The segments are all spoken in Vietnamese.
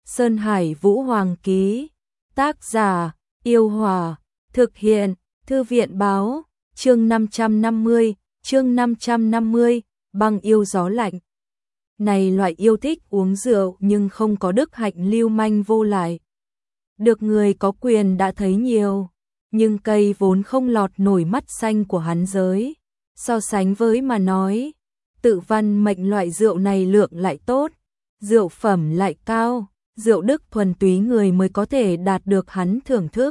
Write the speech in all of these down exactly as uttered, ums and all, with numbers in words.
Sơn Hải Vũ Hoàng ký. Tác giả, Yêu Hòa. Thực hiện, Thư viện báo. Chương năm trăm năm mươi, chương năm trăm năm mươi, băng yêu gió lạnh. Này loại yêu thích uống rượu nhưng không có đức hạnh lưu manh vô lại. Được người có quyền đã thấy nhiều, nhưng cây vốn không lọt nổi mắt xanh của hắn giới. So sánh với mà nói, tự văn mệnh loại rượu này lượng lại tốt, rượu phẩm lại cao, rượu đức thuần túy người mới có thể đạt được hắn thưởng thức.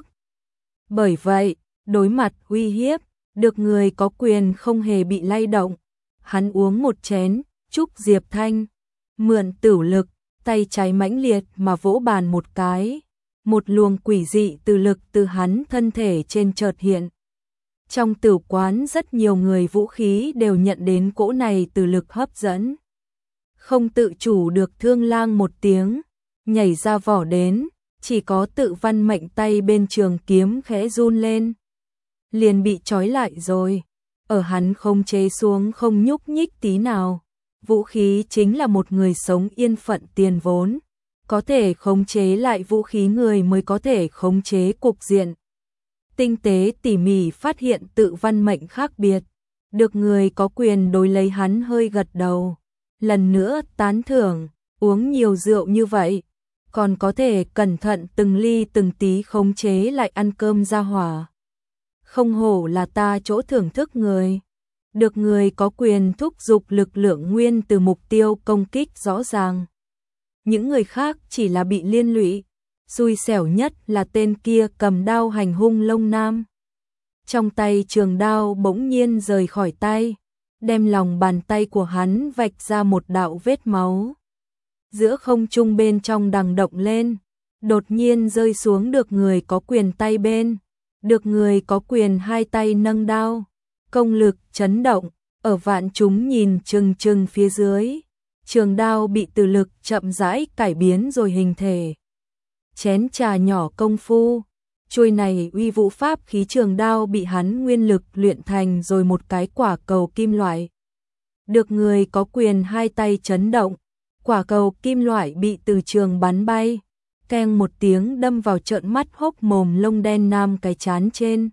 Bởi vậy, đối mặt uy hiếp, được người có quyền không hề bị lay động. Hắn uống một chén, chúc Diệp Thanh, mượn tửu lực, tay trái mãnh liệt mà vỗ bàn một cái. Một luồng quỷ dị từ lực từ hắn thân thể trên chợt hiện. Trong tửu quán rất nhiều người vũ khí đều nhận đến cỗ này từ lực hấp dẫn. Không tự chủ được thương lang một tiếng, nhảy ra vỏ đến, chỉ có tự văn mệnh tay bên trường kiếm khẽ run lên. Liền bị trói lại rồi, ở hắn không chế xuống không nhúc nhích tí nào. Vũ khí chính là một người sống yên phận tiền vốn. Có thể khống chế lại vũ khí người mới có thể khống chế cục diện. Tinh tế tỉ mỉ phát hiện tự văn mệnh khác biệt. Được người có quyền đối lấy hắn hơi gật đầu. Lần nữa tán thưởng, uống nhiều rượu như vậy. Còn có thể cẩn thận từng ly từng tí khống chế lại ăn cơm ra hỏa. Không hổ là ta chỗ thưởng thức người. Được người có quyền thúc giục lực lượng nguyên từ mục tiêu công kích rõ ràng. Những người khác chỉ là bị liên lụy, xui xẻo nhất là tên kia cầm đao hành hung Lông Nam. Trong tay trường đao bỗng nhiên rời khỏi tay, đem lòng bàn tay của hắn vạch ra một đạo vết máu. Giữa không trung bên trong đằng động lên, đột nhiên rơi xuống được người có quyền tay bên, được người có quyền hai tay nâng đao, công lực chấn động, ở vạn chúng nhìn chừng chừng phía dưới. Trường đao bị từ lực chậm rãi cải biến rồi hình thể. Chén trà nhỏ công phu, chuôi này uy vũ pháp khí trường đao bị hắn nguyên lực luyện thành rồi một cái quả cầu kim loại. Được người có quyền hai tay chấn động, quả cầu kim loại bị từ trường bắn bay, keng một tiếng đâm vào trợn mắt hốc mồm Lông đen nam cái chán trên.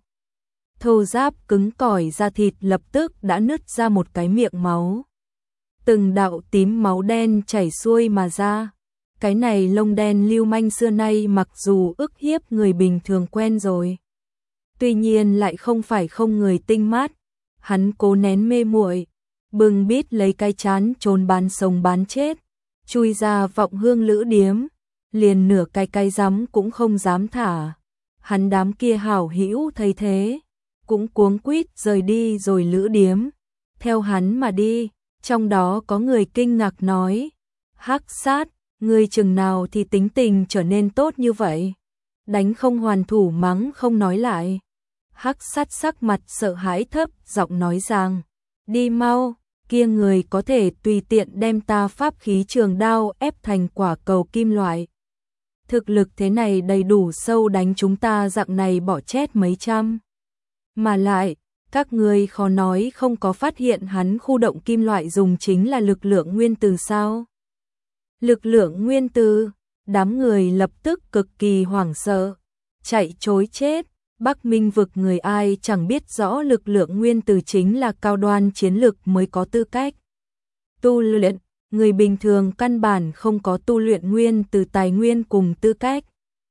Thô giáp cứng cỏi da thịt lập tức đã nứt ra một cái miệng máu. Từng đạo tím máu đen chảy xuôi mà ra. Cái này Lông đen lưu manh xưa nay mặc dù ức hiếp người bình thường quen rồi, tuy nhiên lại không phải không người tinh mát. Hắn cố nén mê muội, bưng bít lấy cái chán trốn bán sống bán chết, chui ra vọng hương lữ điếm, liền nửa cái cái rắm cũng không dám thả. Hắn đám kia hảo hữu thấy thế, cũng cuống quýt rời đi rồi lữ điếm, theo hắn mà đi. Trong đó có người kinh ngạc nói, Hắc Sát, ngươi chừng nào thì tính tình trở nên tốt như vậy? Đánh không hoàn thủ mắng không nói lại. Hắc Sát sắc mặt sợ hãi thấp giọng nói rằng, đi mau, kia người có thể tùy tiện đem ta pháp khí trường đao ép thành quả cầu kim loại. Thực lực thế này đầy đủ sâu đánh chúng ta dạng này bỏ chết mấy trăm. Mà lại, các ngươi khó nói không có phát hiện hắn khu động kim loại dùng chính là lực lượng nguyên tử sao? Lực lượng nguyên tử, đám người lập tức cực kỳ hoảng sợ, chạy trối chết. Bắc Minh vực người ai chẳng biết rõ lực lượng nguyên tử chính là cao đoan chiến lực mới có tư cách tu luyện, người bình thường căn bản không có tu luyện nguyên tử tài nguyên cùng tư cách.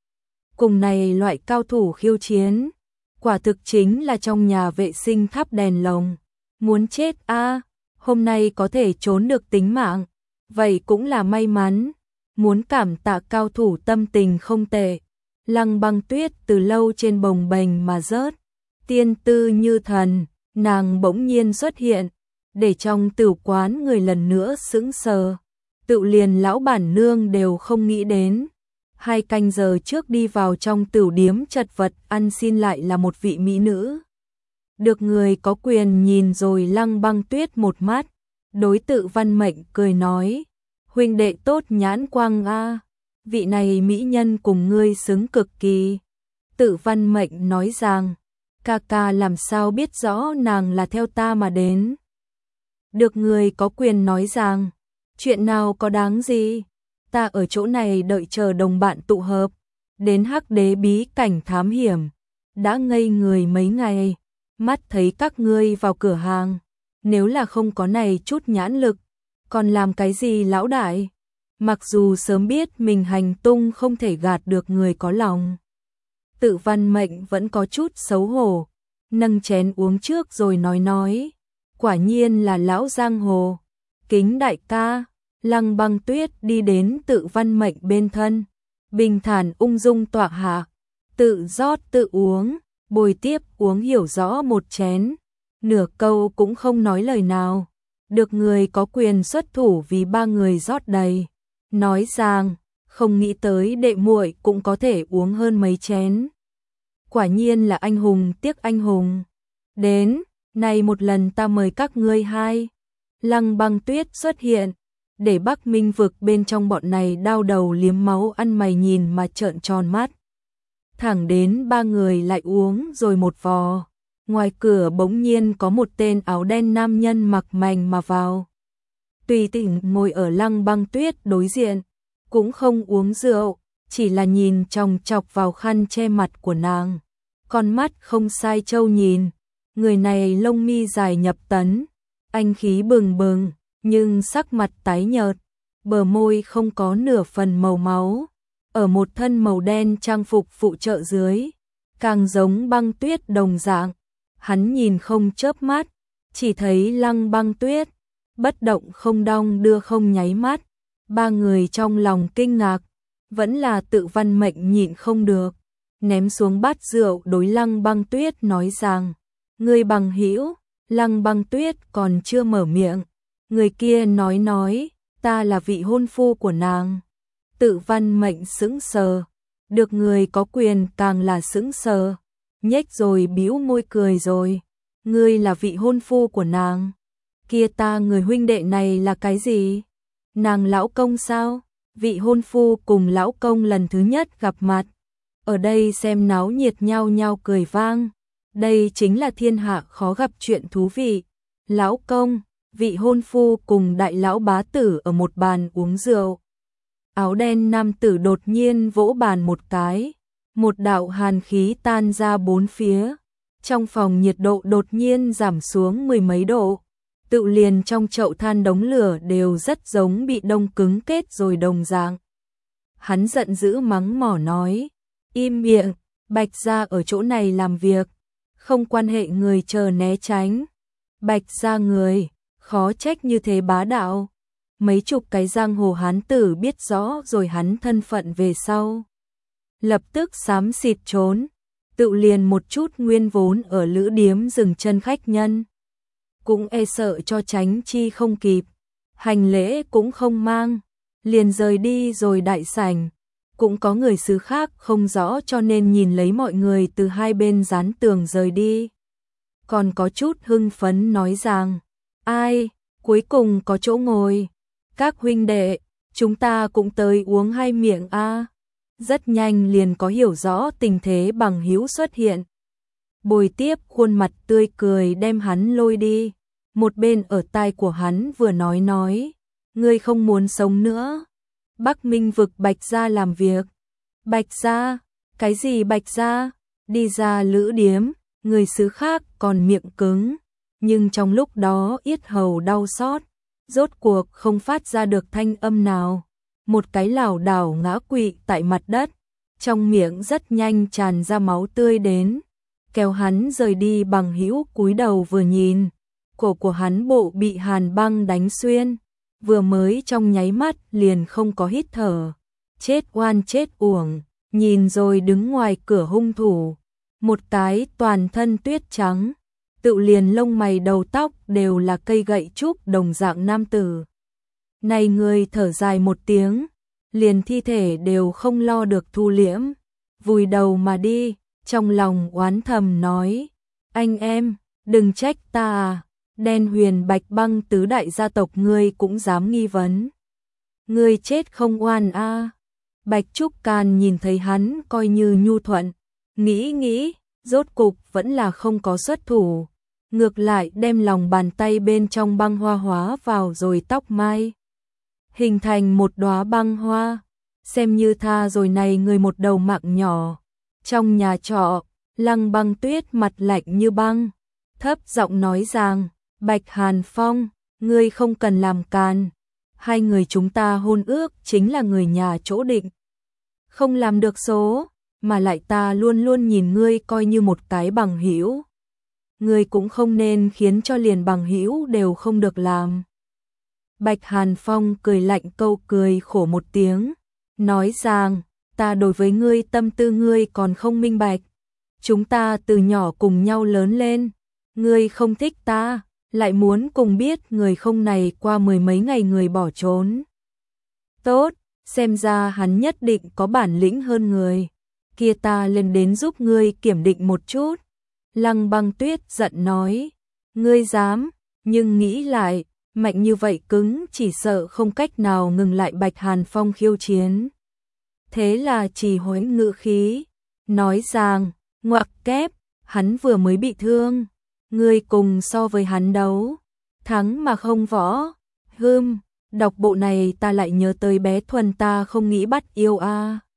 Cùng này loại cao thủ khiêu chiến, quả thực chính là trong nhà vệ sinh thắp đèn lồng. Muốn chết a, à, hôm nay có thể trốn được tính mạng, vậy cũng là may mắn. Muốn cảm tạ cao thủ tâm tình không tệ. Lăng Băng Tuyết từ lâu trên bồng bềnh mà rớt, tiên tư như thần, nàng bỗng nhiên xuất hiện, để trong tửu quán người lần nữa sững sờ. Tự liền lão bản nương đều không nghĩ đến. Hai canh giờ trước đi vào trong tửu điếm chật vật ăn xin lại là một vị mỹ nữ. Được người có quyền nhìn rồi Lăng Băng Tuyết một mắt, đối tự văn mệnh cười nói, huynh đệ tốt nhãn quang a, vị này mỹ nhân cùng ngươi xứng cực kỳ. Tự văn mệnh nói rằng, ca ca làm sao biết rõ nàng là theo ta mà đến. Được người có quyền nói rằng, chuyện nào có đáng gì. ta ở chỗ này đợi chờ đồng bạn tụ hợp, đến Hắc Đế bí cảnh thám hiểm, đã ngây người mấy ngày, mắt thấy các ngươi vào cửa hàng, nếu là không có này chút nhãn lực, còn làm cái gì lão đại? Mặc dù sớm biết mình hành tung không thể gạt được người có lòng. Tự Văn Mệnh vẫn có chút xấu hổ, nâng chén uống trước rồi nói nói, quả nhiên là lão giang hồ, kính đại ca. Lăng Băng Tuyết đi đến Tự Văn Mệnh bên thân, bình thản ung dung tọa hạ, tự rót tự uống, bồi tiếp uống hiểu rõ một chén, nửa câu cũng không nói lời nào, được người có quyền xuất thủ vì ba người rót đầy, nói rằng không nghĩ tới đệ muội cũng có thể uống hơn mấy chén. Quả nhiên là anh hùng tiếc anh hùng. Đến, này một lần ta mời các ngươi hai. Lăng Băng Tuyết xuất hiện, để Bắc Minh vực bên trong bọn này đau đầu liếm máu ăn mày nhìn mà trợn tròn mắt. Thẳng đến ba người lại uống rồi một vò, ngoài cửa bỗng nhiên có một tên áo đen nam nhân mặc mành mà vào. Tùy Tiện ngồi ở Lăng Băng Tuyết đối diện, cũng không uống rượu, chỉ là nhìn chòng chọc vào khăn che mặt của nàng. Con mắt không sai trâu nhìn, người này lông mi dài nhập tấn, anh khí bừng bừng, nhưng sắc mặt tái nhợt, bờ môi không có nửa phần màu máu, ở một thân màu đen trang phục phụ trợ dưới, càng giống Băng Tuyết đồng dạng. Hắn nhìn không chớp mắt, chỉ thấy Lăng Băng Tuyết, bất động không đong đưa không nháy mắt. Ba người trong lòng kinh ngạc, vẫn là Tự Văn Mệnh nhịn không được, ném xuống bát rượu đối Lăng Băng Tuyết nói rằng, người bằng hữu. Lăng Băng Tuyết còn chưa mở miệng, người kia nói nói, ta là vị hôn phu của nàng. Tự Văn Mệnh sững sờ, được người có quyền càng là sững sờ, nhếch rồi bĩu môi cười rồi, ngươi là vị hôn phu của nàng, kia ta người huynh đệ này là cái gì? Nàng lão công sao? Vị hôn phu cùng lão công lần thứ nhất gặp mặt, ở đây xem náo nhiệt nhau nhau cười vang, đây chính là thiên hạ khó gặp chuyện thú vị. Lão công, vị hôn phu cùng đại lão bá tử ở một bàn uống rượu. Áo đen nam tử đột nhiên vỗ bàn một cái, một đạo hàn khí tan ra bốn phía, trong phòng nhiệt độ đột nhiên giảm xuống mười mấy độ, tự liền trong chậu than đống lửa đều rất giống bị đông cứng kết rồi đồng dạng. Hắn giận dữ mắng mỏ nói, im miệng, Bạch gia ở chỗ này làm việc, không quan hệ người chờ né tránh. Bạch gia người, khó trách như thế bá đạo. Mấy chục cái giang hồ hán tử biết rõ rồi hắn thân phận về sau, lập tức xám xịt trốn, tự liền một chút nguyên vốn ở lữ điếm dừng chân khách nhân, cũng e sợ cho tránh chi không kịp, hành lễ cũng không mang, liền rời đi rồi đại sảnh. Cũng có người xứ khác không rõ cho nên nhìn lấy mọi người từ hai bên dán tường rời đi. Còn có chút hưng phấn nói rằng, ai, cuối cùng có chỗ ngồi. Các huynh đệ, chúng ta cũng tới uống hai miệng a. Rất nhanh liền có hiểu rõ tình thế bằng hữu xuất hiện. Bồi tiếp khuôn mặt tươi cười đem hắn lôi đi. Một bên ở tai của hắn vừa nói nói, ngươi không muốn sống nữa. Bắc Minh vực Bạch gia làm việc. Bạch gia? Cái gì Bạch gia? Đi ra lữ điếm, người xứ khác còn miệng cứng, nhưng trong lúc đó yết hầu đau xót, rốt cuộc không phát ra được thanh âm nào. Một cái lảo đảo ngã quỵ tại mặt đất, trong miệng rất nhanh tràn ra máu tươi đến. Kéo hắn rời đi bằng hữu cúi đầu vừa nhìn, cổ của hắn bộ bị hàn băng đánh xuyên, vừa mới trong nháy mắt liền không có hít thở. Chết oan chết uổng, nhìn rồi đứng ngoài cửa hung thủ, một cái toàn thân tuyết trắng, tự liền lông mày đầu tóc đều là cây gậy trúc đồng dạng nam tử. Này người thở dài một tiếng, liền thi thể đều không lo được thu liễm, vùi đầu mà đi, trong lòng oán thầm nói, anh em, đừng trách ta à, Đen Huyền Bạch Băng tứ đại gia tộc ngươi cũng dám nghi vấn. Ngươi chết không oan a. À. Bạch Trúc Can nhìn thấy hắn coi như nhu thuận, nghĩ nghĩ, rốt cục vẫn là không có xuất thủ, ngược lại đem lòng bàn tay bên trong băng hoa hóa vào rồi tóc mai hình thành một đóa băng hoa, xem như tha rồi này người một đầu mạng nhỏ. Trong nhà trọ, Lăng Băng Tuyết mặt lạnh như băng, thấp giọng nói rằng, Bạch Hàn Phong, ngươi không cần làm càn, hai người chúng ta hôn ước chính là người nhà chỗ định. Không làm được số, mà lại ta luôn luôn nhìn ngươi coi như một cái bằng hữu. Ngươi cũng không nên khiến cho liền bằng hữu đều không được làm. Bạch Hàn Phong cười lạnh câu cười khổ một tiếng, nói rằng, ta đối với ngươi tâm tư ngươi còn không minh bạch. Chúng ta từ nhỏ cùng nhau lớn lên, ngươi không thích ta, lại muốn cùng biết người không này qua mười mấy ngày người bỏ trốn. Tốt, xem ra hắn nhất định có bản lĩnh hơn người. Kia ta lên đến giúp ngươi kiểm định một chút. Lăng Băng Tuyết giận nói, ngươi dám, nhưng nghĩ lại, mạnh như vậy cứng chỉ sợ không cách nào ngừng lại Bạch Hàn Phong khiêu chiến. Thế là chỉ hoãn ngữ khí, nói rằng, ngoặc kép, hắn vừa mới bị thương, ngươi cùng so với hắn đấu, thắng mà không võ. Hừm, đọc bộ này ta lại nhớ tới bé Thuần ta không nghĩ bắt yêu a. À.